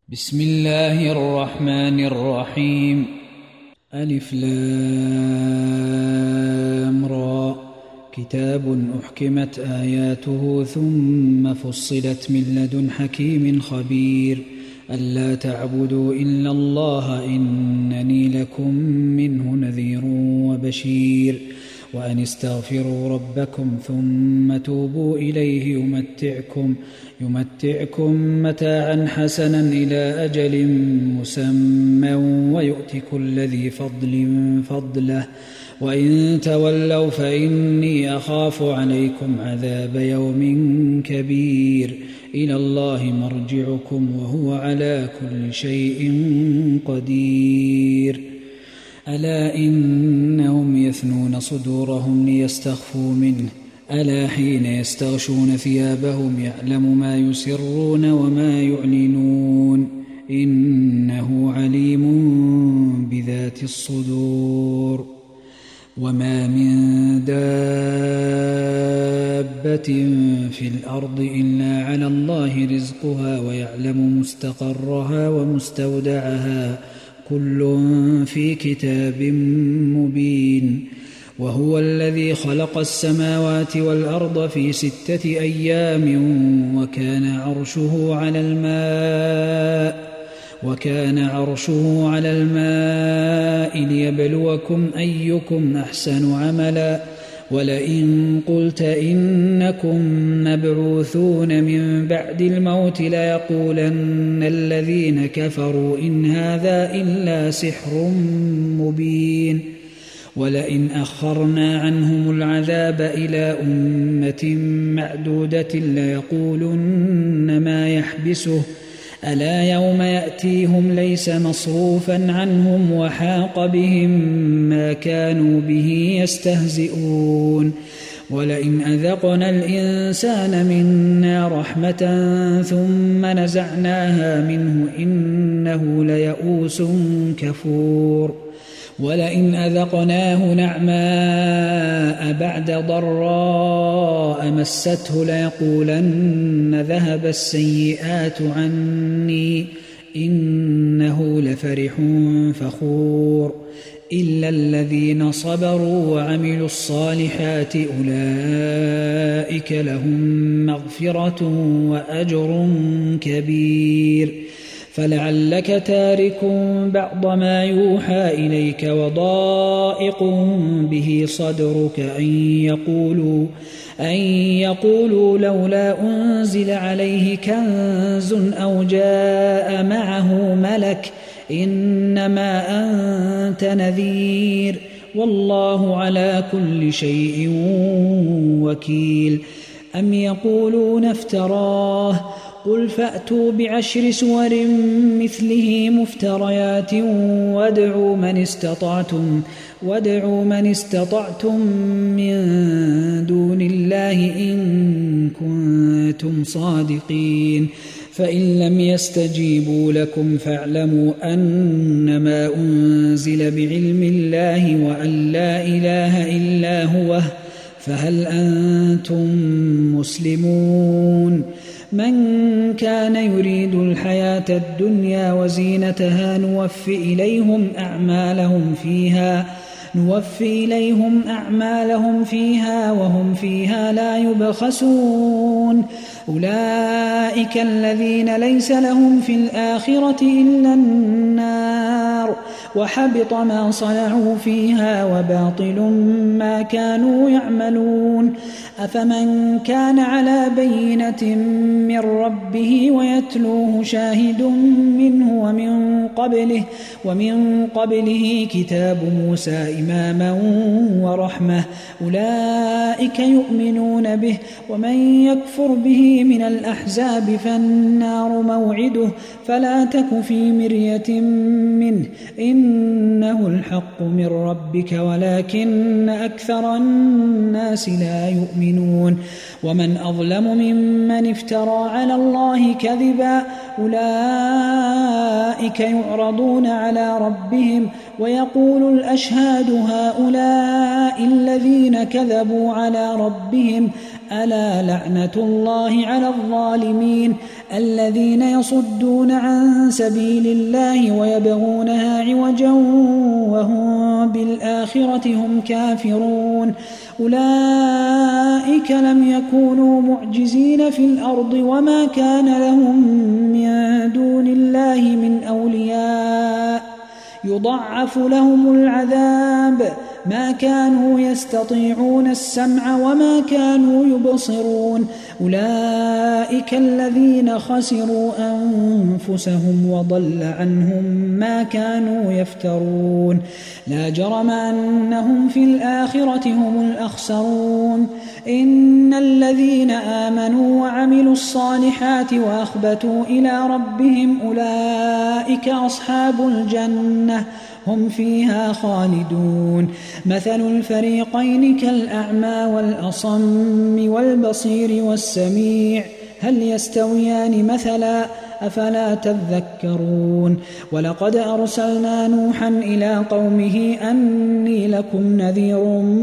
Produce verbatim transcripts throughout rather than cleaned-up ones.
بسم الله الرحمن الرحيم. ألف لام را، كتاب أحكمت آياته ثم فصلت من لدن حكيم خبير، ألا تعبدوا إلا الله إنني لكم منه نذير وبشير، وأن استغفروا ربكم ثم توبوا إليه يمتعكم, يمتعكم متاعا حسنا إلى أجل مسمى ويؤتك كل ذي فضل فضله، وإن تولوا فإني أخاف عليكم عذاب يوم كبير. إلى الله مرجعكم وهو على كل شيء قدير. ألا إنهم يثنون صدورهم ليستخفوا منه، ألا حين يستغشون ثيابهم يعلم ما يسرون وما يعلنون، إنه عليم بذات الصدور. وما من دابة في الأرض إلا على الله رزقها ويعلم مستقرها ومستودعها، كل في كتاب مبين. وهو الذي خلق السماوات والأرض في ستة أيام وكان عرشه على الماء وكان عرشه على الماء ليبلوكم أيكم أحسن عملا، ولئن قلت إنكم مبعوثون من بعد الموت ليقولن الذين كفروا إن هذا إلا سحر مبين. ولئن أخرنا عنهم العذاب إلى أمة معدودة ليقولن ما يحبسه، ألا يوم يأتيهم ليس مصروفا عنهم وحاق بهم ما كانوا به يستهزئون. ولئن أذقنا الإنسان منا رحمة ثم نزعناها منه إنه ليئوس كفور. ولئن أذقناه نعماء بعد ضراء مسته ليقولن ذهب السيئات عني إنه لفرح فخور. إلا الذين صبروا وعملوا الصالحات أولئك لهم مغفرة وأجر كبير. فلعلك تارك بعض ما يوحى إليك وضائق به صدرك أن يقولوا, أن يقولوا لولا أنزل عليه كنز أو جاء معه ملك، إنما أنت نذير والله على كل شيء وكيل. أم يقولون افتراه، قل فأتوا بعشر سور مثله مفتريات وادعوا من استطعتم وادعوا من استطعتم من دون الله إن كنتم صادقين. فإن لم يستجيبوا لكم فاعلموا أنما أنزل بعلم الله وأن لا إله إلا هو، فهل أنتم مسلمون؟ من كان يريد الحياة الدنيا وزينتها نوفي إليهم أعمالهم فيها نوفي إليهم أعمالهم فيها وهم فيها لا يبخسون. أولئك الذين ليس لهم في الآخرة إلا النار وحبط ما صنعوا فيها وباطل ما كانوا يعملون. أفمن كان على بينة من ربه ويتلوه شاهد منه ومن قبله, ومن قبله كتاب موسى إماما ورحمة، أولئك يؤمنون به، ومن يكفر به من الأحزاب فالنار موعده، فلا تك في مرية منه إنه الحق من ربك ولكن أكثر الناس لا يؤمنون. ومن أظلم ممن افترى على الله كذبا، أولئك أولئك يعرضون على ربهم ويقول الأشهاد هؤلاء الذين كذبوا على ربهم ألا لعنة الله على الظالمين الذين يصدون عن سبيل الله ويبغونها عوجا وهم بالآخرة هم كافرون أولئك لم يكونوا معجزين في الأرض وما كان لهم من دون الله من أولياء يضعف لهم العذاب ما كانوا يستطيعون السمع وما كانوا يبصرون أولئك الذين خسروا أنفسهم وضل عنهم ما كانوا يفترون لا جرم أنهم في الآخرة هم الأخسرون إن الذين آمنوا وعملوا الصالحات وأخبتوا إلى ربهم أولئك أصحاب الجنة هم فيها خالدون مثل الفريقين كالأعمى والأصم والبصير والسميع هل يستويان مثلا أفلا تذكرون ولقد أرسلنا نوحا إلى قومه أني لكم نذير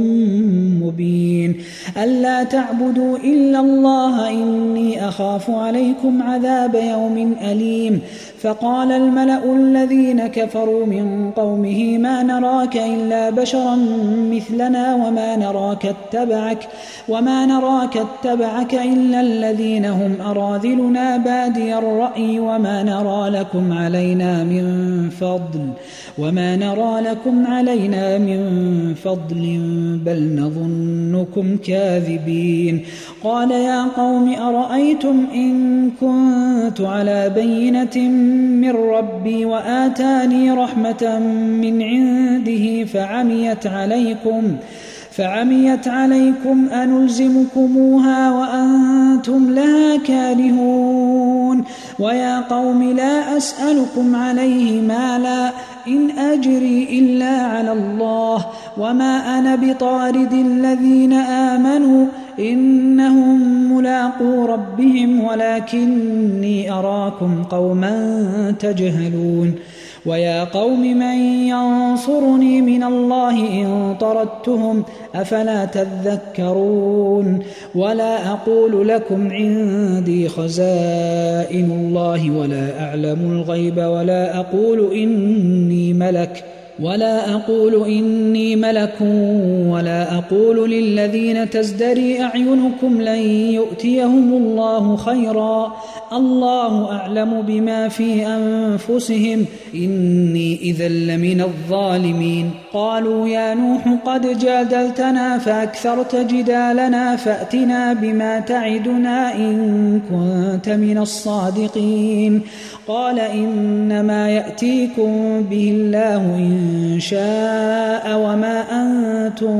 مبين ألا تعبدوا إلا الله إني أخاف عليكم عذاب يوم أليم فقال الملأ الذين كفروا من قومه ما نراك إلا بشرا مثلنا وما نراك اتبعك وما نراك اتبعك إلا الذين هم أراذلنا بادي الرأي وما نرى لكم علينا من فضل وما نرى لكم علينا من فضل بل نظنكم كاذبين قال يا قوم أرأيتم إن كنت على بينة من ربي وآتاني رحمة من عنده فعميت عليكم فعميت عليكم أنلزمكموها وأنتم لها كارهون ويا قوم لا أسألكم عليه مالا إن أجري إلا على الله وما أنا بطارد الذين آمنوا إنهم ملاقو ربهم ولكني أراكم قوما تجهلون ويا قوم من ينصرني من الله إن طردتهم أفلا تذكرون ولا أقول لكم عندي خزائن الله ولا أعلم الغيب ولا أقول إني ملك ولا أقول إني ملك ولا أقول للذين تزدري أعينكم لن يؤتيهم الله خيرا الله أعلم بما في أنفسهم إني إذا لمن الظالمين قالوا يا نوح قد جادلتنا فأكثرت جدالنا فأتنا بما تعدنا إن كنت من الصادقين قال إنما يأتيكم به الله إن شاء وما أنتم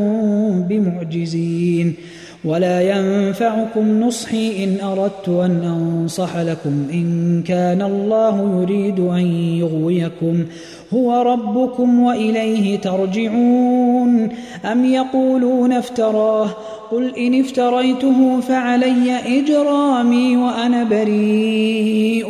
بمعجزين ولا ينفعكم نصحي إن أردت أن أنصح لكم إن كان الله يريد أن يغويكم هو ربكم وإليه ترجعون أم يقولون افتراه قل إن افتريته فعلي إجرامي وأنا بريء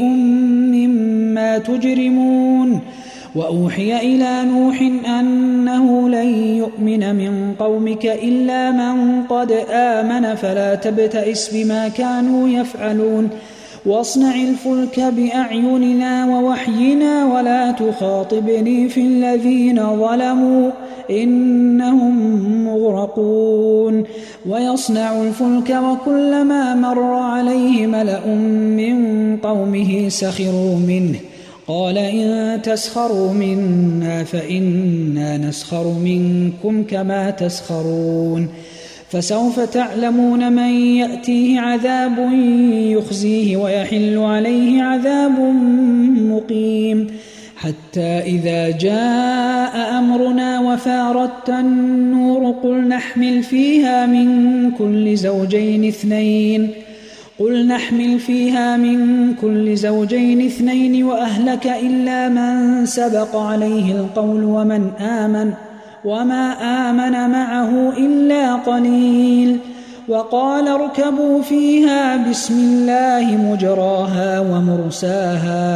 مما تجرمون وأوحي إلى نوح أنه لن يؤمن من قومك إلا من قد آمن فلا تبتئس بما كانوا يفعلون واصنع الفلك بأعيننا ووحينا ولا تخاطبني في الذين ظلموا إنهم مغرقون ويصنع الفلك وكلما مر عليه ملأ من قومه سخروا منه قال إن تسخروا منا فإنا نسخر منكم كما تسخرون فسوف تعلمون من يأتيه عذاب يخزيه ويحل عليه عذاب مقيم حتى إذا جاء أمرنا وفارت النور قل نحمل فيها من كل زوجين اثنين قل نحمل فيها من كل زوجين اثنين وأهلك إلا من سبق عليه القول ومن آمن وما آمن معه إلا قليل وقال اركبوا فيها بسم الله مجراها ومرساها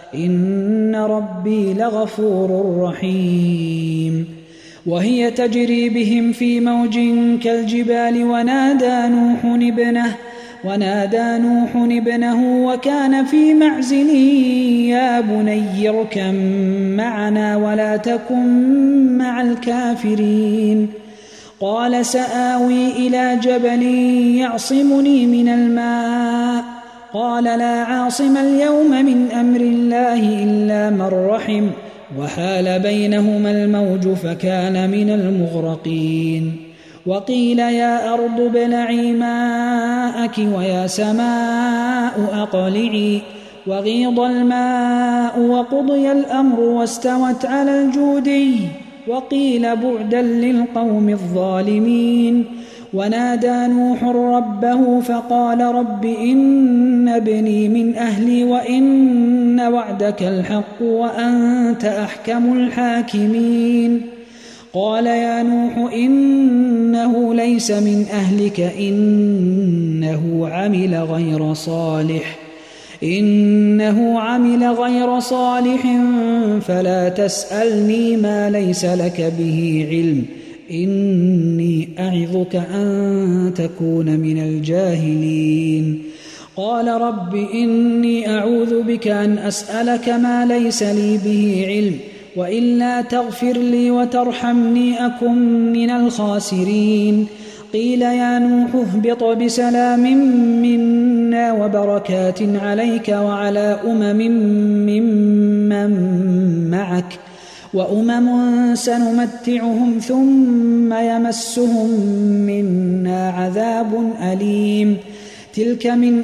إن ربي لغفور رحيم. وهي تجري بهم في موج كالجبال ونادى نوح ابنه ونادى نوح ابنه وكان في معزل يا بني اركب معنا ولا تكن مع الكافرين. قال سآوي إلى جبل يعصمني من الماء قال لا عاصم اليوم من أمر الله إلا من رحم وحال بينهما الموج فكان من المغرقين. وقيل يا أرض ابلعي ماءك ويا سماء أقلعي وغيض الماء وقضي الأمر واستوت على الجودي وقيل بعدا للقوم الظالمين. ونادى نوح ربه فقال رب إن ابني من أهلي وإن وعدك الحق وأنت أحكم الحاكمين. قال يا نوح إنه ليس من أهلك إنه عمل غير صالح إنه عمل غير صالح فلا تسألني ما ليس لك به علم إني أعظك أن تكون من الجاهلين. قال رب إني أعوذ بك أن أسألك ما ليس لي به علم وإلا تغفر لي وترحمني أكن من الخاسرين. قيل يا نوح اهبط بسلام منا وبركات عليك وعلى أمم ممن معك وأمم سنمتعهم ثم يمسهم منا عذاب أليم. تلك من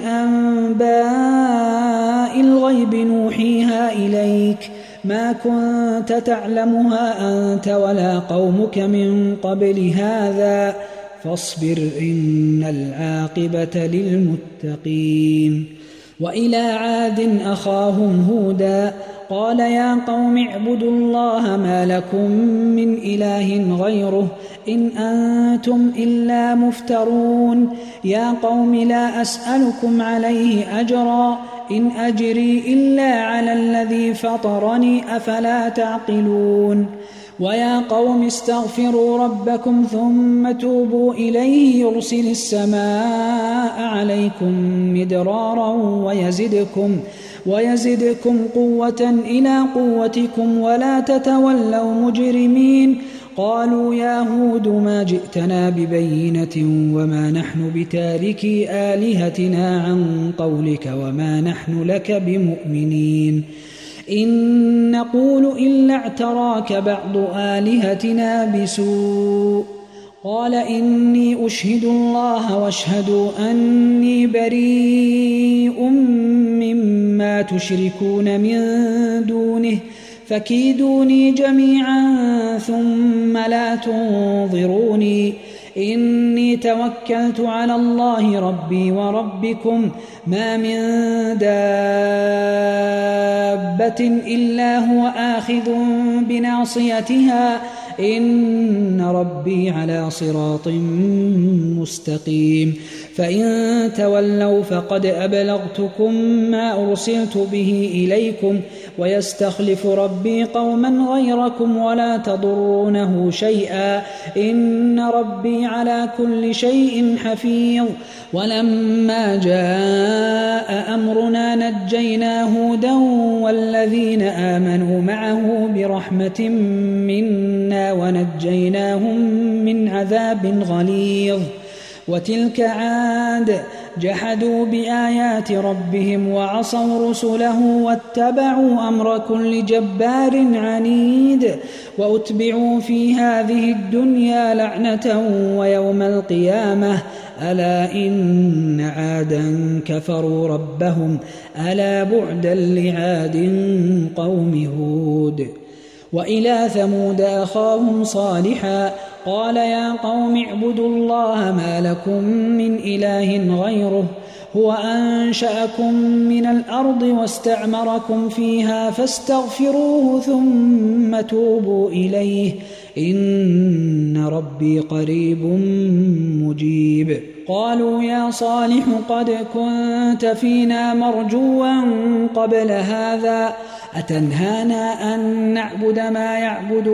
أنباء الغيب نوحيها إليك ما كنت تعلمها أنت ولا قومك من قبل هذا فاصبر إن العاقبة للمتقين. وإلى عاد أخاهم هودا قال يا قوم اعبدوا الله ما لكم من إله غيره إن أنتم إلا مفترون. يا قوم لا أسألكم عليه أجرا إن أجري إلا على الذي فطرني أفلا تعقلون. ويا قوم استغفروا ربكم ثم توبوا إليه يرسل السماء عليكم مدرارا ويزدكم ويزدكم قوة إلى قوتكم ولا تتولوا مجرمين. قالوا يا هود ما جئتنا ببينة وما نحن بتاركي آلهتنا عن قولك وما نحن لك بمؤمنين إن نقول إلا اعتراك بعض آلهتنا بسوء. قال إني أشهد الله واشهدوا أني بريء مما تشركون من دونه فكيدوني جميعا ثم لا تنظروني إني توكلت على الله ربي وربكم ما من دابة إلا هو آخذ بناصيتها إن ربي على صراط مستقيم. فإن تولوا فقد أبلغتكم ما أرسلت به إليكم ويستخلف ربي قوما غيركم ولا تضرونه شيئا إن ربي على كل شيء حفيظ. ولما جاء أمرنا نجينا هودا والذين آمنوا معه برحمة منا ونجيناهم من عذاب غليظ. وتلك عاد جحدوا بآيات ربهم وعصوا رسله واتبعوا أمر كل جبار عنيد وأتبعوا في هذه الدنيا لعنة ويوم القيامة ألا إن عادا كفروا ربهم ألا بعدا لعاد قوم هود. وإلى ثمود أخاهم صالحا قال يا قوم اعبدوا الله ما لكم من إله غيره هو أنشأكم من الأرض واستعمركم فيها فاستغفروه ثم توبوا إليه إن ربي قريب مجيب. قالوا يا صالح قد كنت فينا مرجوا قبل هذا أتنهانا أن نعبد ما يعبد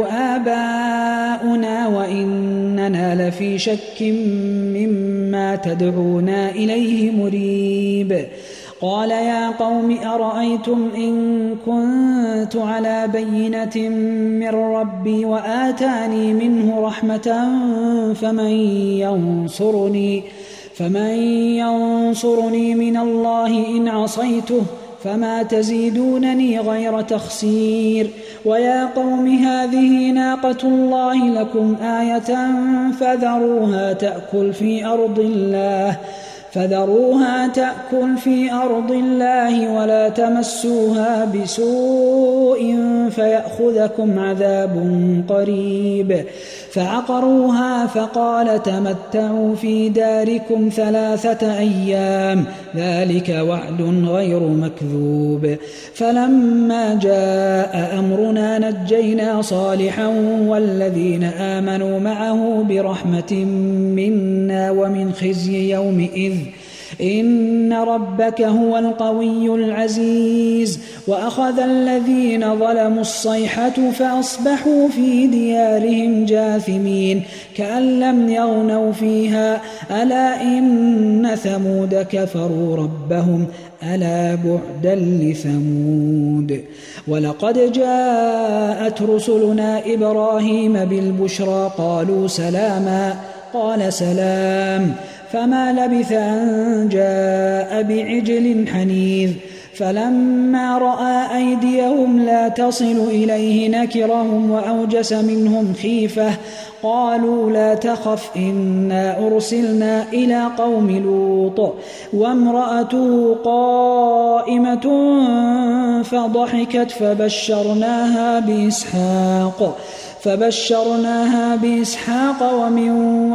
آباؤنا وإننا لفي شك مما تدعونا إليه مريب. قال يا قوم أرأيتم إن كنت على بينة من ربي وآتاني منه رحمة فمن ينصرني فمن ينصرني من الله إن عصيته فما تزيدونني غير تخسير. ويا قوم هذه ناقة الله لكم آية فذروها تأكل في أرض الله فذروها تأكل في أرض الله ولا تمسوها بسوء فيأخذكم عذاب قريب. فعقروها فقال تمتعوا في داركم ثلاثة أيام ذلك وعد غير مكذوب. فلما جاء أمرنا نجينا صالحا والذين آمنوا معه برحمة منا ومن خزي يومئذ إن ربك هو القوي العزيز. وأخذ الذين ظلموا الصيحة فأصبحوا في ديارهم جاثمين كأن لم يغنوا فيها ألا إن ثمود كفروا ربهم ألا بعدا لثمود. ولقد جاءت رسلنا إبراهيم بالبشرى قالوا سلاما قال سلام فما لبث أن جاء بعجل حنيذ. فلما رأى أيديهم لا تصل إليه نكرهم وأوجس منهم خيفة قالوا لا تخف إنا أرسلنا إلى قوم لوط وامرأته قائمة فضحكت فبشرناها بإسحاق فبشرناها بإسحاق ومن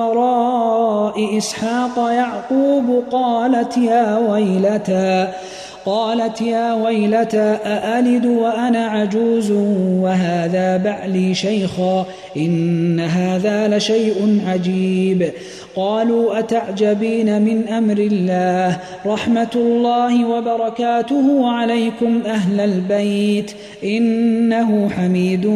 وراء إسحاق يعقوب قالت يا ويلتى قالت يا ويلتى أألد وأنا عجوز وهذا بعلي شيخا إن هذا لشيء عجيب. قالوا أتعجبين من أمر الله رحمة الله وبركاته عليكم أهل البيت إنه حميد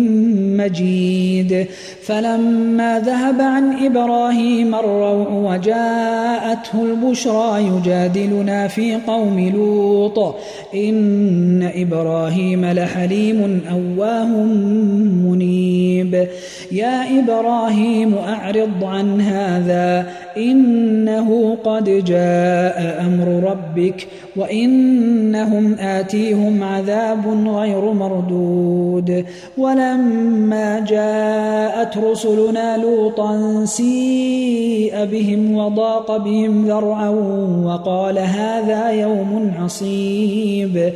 مجيد. فلما ذهب عن إبراهيم الروع وجاءته البشرى يجادلنا في قوم لوط إن إبراهيم لحليم أواه منيب. يا إبراهيم أعرض عن هذا إنه قد جاء أمر ربك وإنهم آتيهم عذاب غير مردود. ولما جاءت رسلنا لوطا سيء بهم وضاق بهم ذرعا وقال هذا يوم عصيب.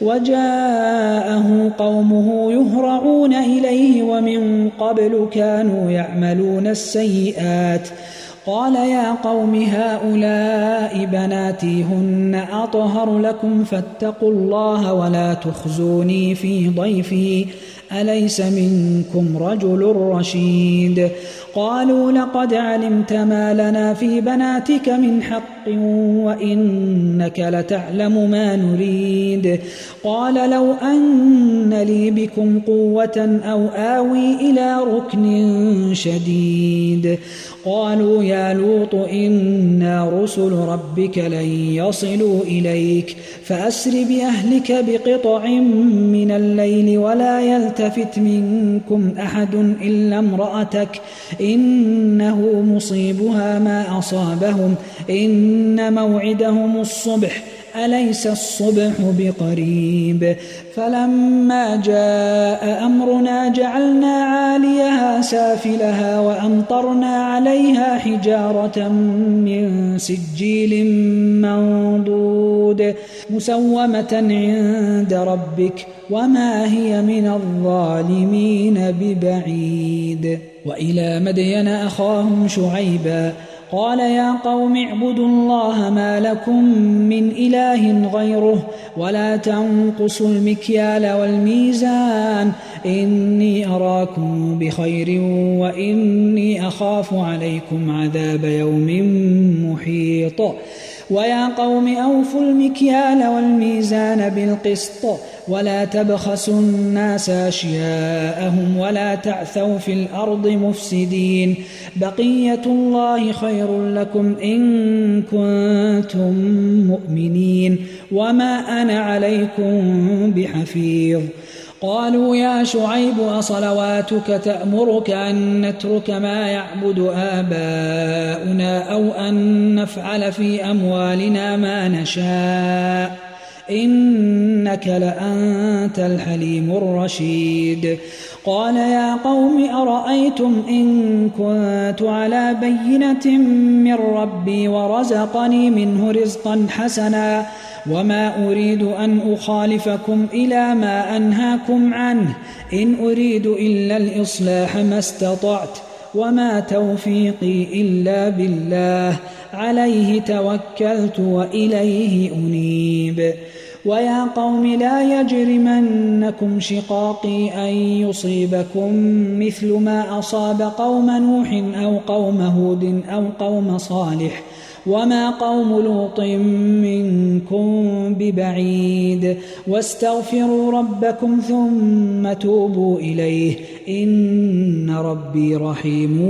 وجاءه قومه يهرعون إليه ومن قبل كانوا يعملون السيئات قال يا قوم هؤلاء بناتي هن أطهر لكم فاتقوا الله ولا تخزوني في ضيفي أليس منكم رجل رشيد. قالوا لقد علمت ما لنا في بناتك من حق وإنك لتعلم ما نريد. قال لو أن لي بكم قوة أو آوي إلى ركن شديد. قالوا يا لوط إنا رسل ربك لن يصلوا إليك فأسر بأهلك بقطع من الليل ولا يلتفت منكم أحد إلا امرأتك إنه مصيبها ما أصابهم إن موعدهم الصبح أليس الصبح بقريب. فلما جاء أمرنا جعلنا عاليها سافلها وأمطرنا عليها حجارة من سجيل منضود مسومة عند ربك وما هي من الظالمين ببعيد. وإلى مدين أخاهم شعيبا قال يا قوم اعبدوا الله ما لكم من إله غيره ولا تنقصوا المكيال والميزان إني أراكم بخير وإني أخاف عليكم عذاب يوم محيط. ويا قوم أوفوا المكيال والميزان بالقسط ولا تبخسوا الناس أشياءهم ولا تعثوا في الأرض مفسدين بقية الله خير لكم إن كنتم مؤمنين وما أنا عليكم بحفيظ قالوا يا شعيب أصلواتك تأمرك أن نترك ما يعبد آباؤنا أو أن نفعل في أموالنا ما نشاء إنك لأنت الحليم الرشيد قال يا قوم أرأيتم إن كنت على بينة من ربي ورزقني منه رزقا حسنا وما أريد أن أخالفكم إلى ما أنهاكم عنه إن أريد إلا الإصلاح ما استطعت وما توفيقي إلا بالله عليه توكلت وإليه أنيب ويا قوم لا يجرمنكم شقاقي أن يصيبكم مثل ما أصاب قوم نوح أو قوم هود أو قوم صالح وما قوم لوط منكم ببعيد واستغفروا ربكم ثم توبوا إليه إن ربي رحيم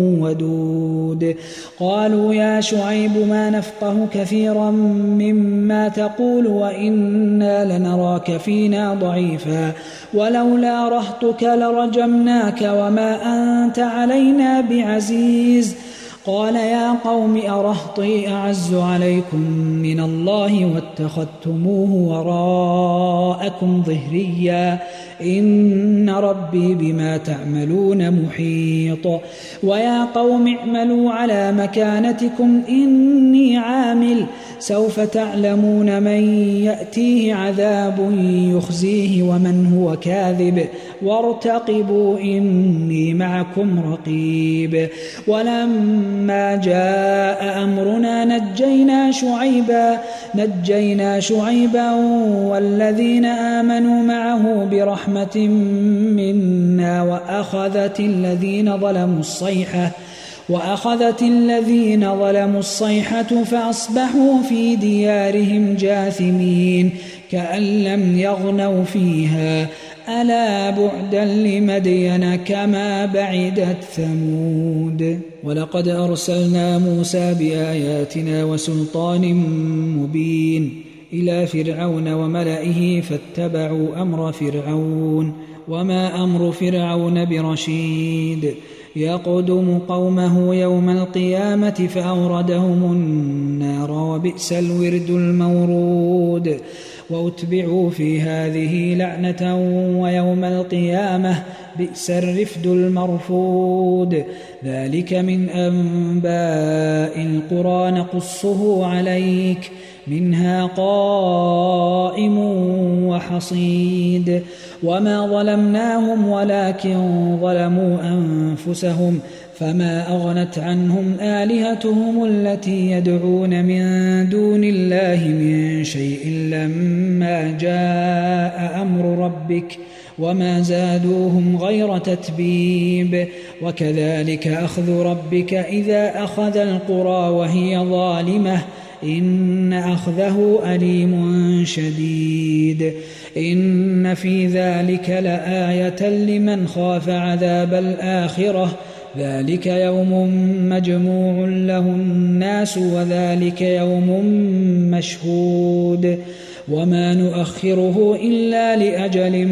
ودود قالوا يا شعيب ما نفقه كثيرا مما تقول وإنا لنراك فينا ضعيفا ولولا رهطك لرجمناك وما أنت علينا بعزيز قال يا قوم أرهطي أعز عليكم من الله واتخذتموه وراءكم ظهريا إن ربي بما تعملون محيط ويا قوم اعملوا على مكانتكم إني عامل سوف تعلمون من يأتيه عذاب يخزيه ومن هو كاذب وارتقبوا إني معكم رقيب ولما جاء أمرنا نجينا شعيبا نجينا شعيبا والذين آمنوا معه برحمة منا وأخذت الذين ظلموا الصيحة وأخذت الذين ظلموا الصيحة فأصبحوا في ديارهم جاثمين كأن لم يغنوا فيها ألا بعدا لمدين كما بعدت ثمود ولقد أرسلنا موسى بآياتنا وسلطان مبين إلى فرعون وملئه فاتبعوا أمر فرعون وما أمر فرعون برشيد يقدم قومه يوم القيامة فأوردهم النار وبئس الورد المورود وأتبعوا في هذه لعنة ويوم القيامة بئس الرفد المرفود ذلك من أنباء القرى نقصه عليك منها قائم وحصيد وما ظلمناهم ولكن ظلموا أنفسهم فما أغنت عنهم آلهتهم التي يدعون من دون الله من شيء لما جاء أمر ربك وما زادوهم غير تتبيب وكذلك أخذ ربك إذا أخذ القرى وهي ظالمة إن أخذه أليم شديد إن في ذلك لآية لمن خاف عذاب الآخرة ذلك يوم مجموع له الناس وذلك يوم مشهود وما نؤخره إلا لأجل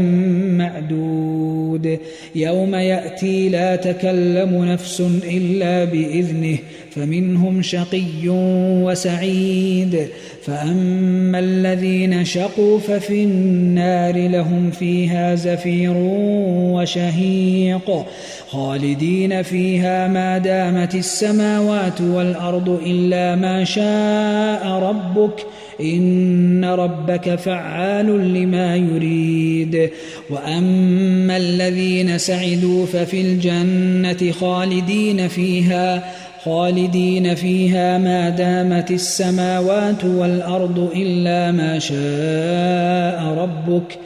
معدود يوم يأتي لا تكلم نفس إلا بإذنه فمنهم شقي وسعيد فأما الذين شقوا ففي النار لهم فيها زفير وشهيق خالدين فيها ما دامت السماوات والأرض إلا ما شاء ربك إن ربك فعال لما يريد وأما الذين سعدوا ففي الجنة خالدين فيها خالدين فيها ما دامت السماوات والأرض إلا ما شاء ربك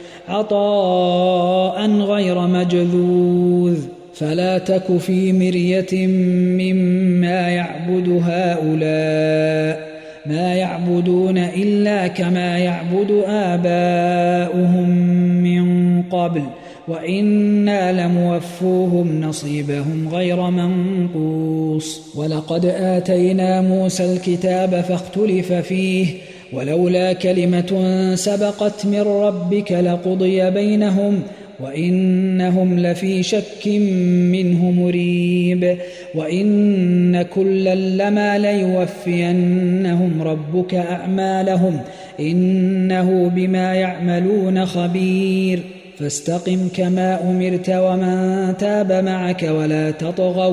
عطاء غير مجذوذ فلا تك في مرية مما يعبد هؤلاء ما يعبدون إلا كما يعبد آباؤهم من قبل وإنا لموفوهم نصيبهم غير منقوص ولقد آتينا موسى الكتاب فاختلف فيه ولولا كلمة سبقت من ربك لقضي بينهم وإنهم لفي شك منه مريب وإن كلا لما ليوفينهم ربك أعمالهم إنه بما يعملون خبير فاستقم كما أمرت ومن تاب معك ولا تطغوا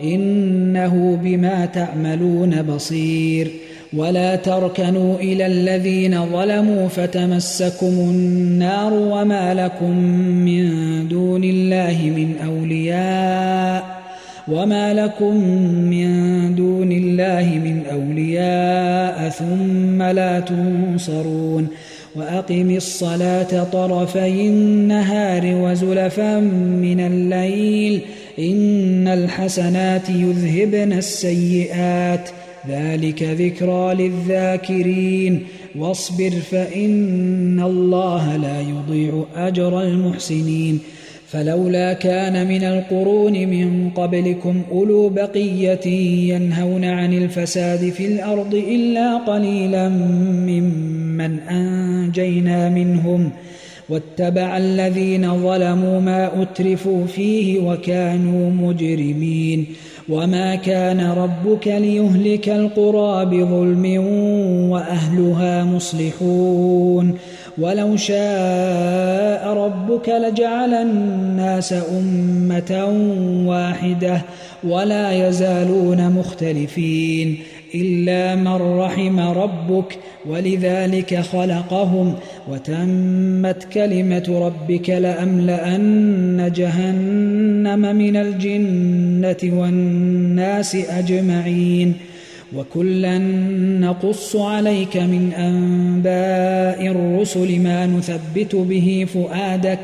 إنه بما تعملون بصير ولا تركنوا إلى الذين ظلموا فتمسكم النار وما لكم من دون الله من أولياء وما لكم من دون الله من أولياء ثم لا تنصرون وأقم الصلاة طرفي النهار وزلفا من الليل إن الحسنات يذهبن السيئات ذلك ذكرى للذاكرين واصبر فإن الله لا يضيع أجر المحسنين فلولا كان من القرون من قبلكم أولو بقية ينهون عن الفساد في الأرض إلا قليلا ممن أنجينا منهم واتبع الذين ظلموا ما أترفوا فيه وكانوا مجرمين وما كان ربك ليهلك القرى بظلم وأهلها مصلحون ولو شاء ربك لجعل الناس أمة واحدة ولا يزالون مختلفين إلا من رحم ربك ولذلك خلقهم وتمت كلمة ربك لأملأن جهنم من الجنة والناس أجمعين وكلا نقص عليك من أنباء الرسل ما نثبت به فؤادك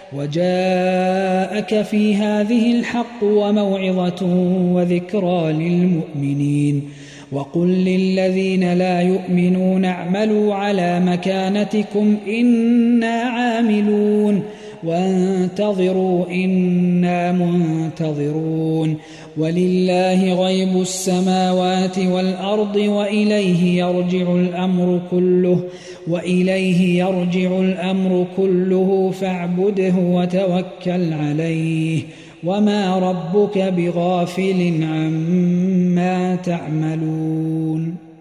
وجاءك في هذه الحق وموعظة وذكرى للمؤمنين وقل للذين لا يؤمنون اعملوا على مكانتكم إنا عاملون وانتظروا إنا منتظرون ولله غيب السماوات والأرض وإليه يرجع الأمر كله وإليه يرجع الأمر كله فاعبده وتوكل عليه وما ربك بغافل عما تعملون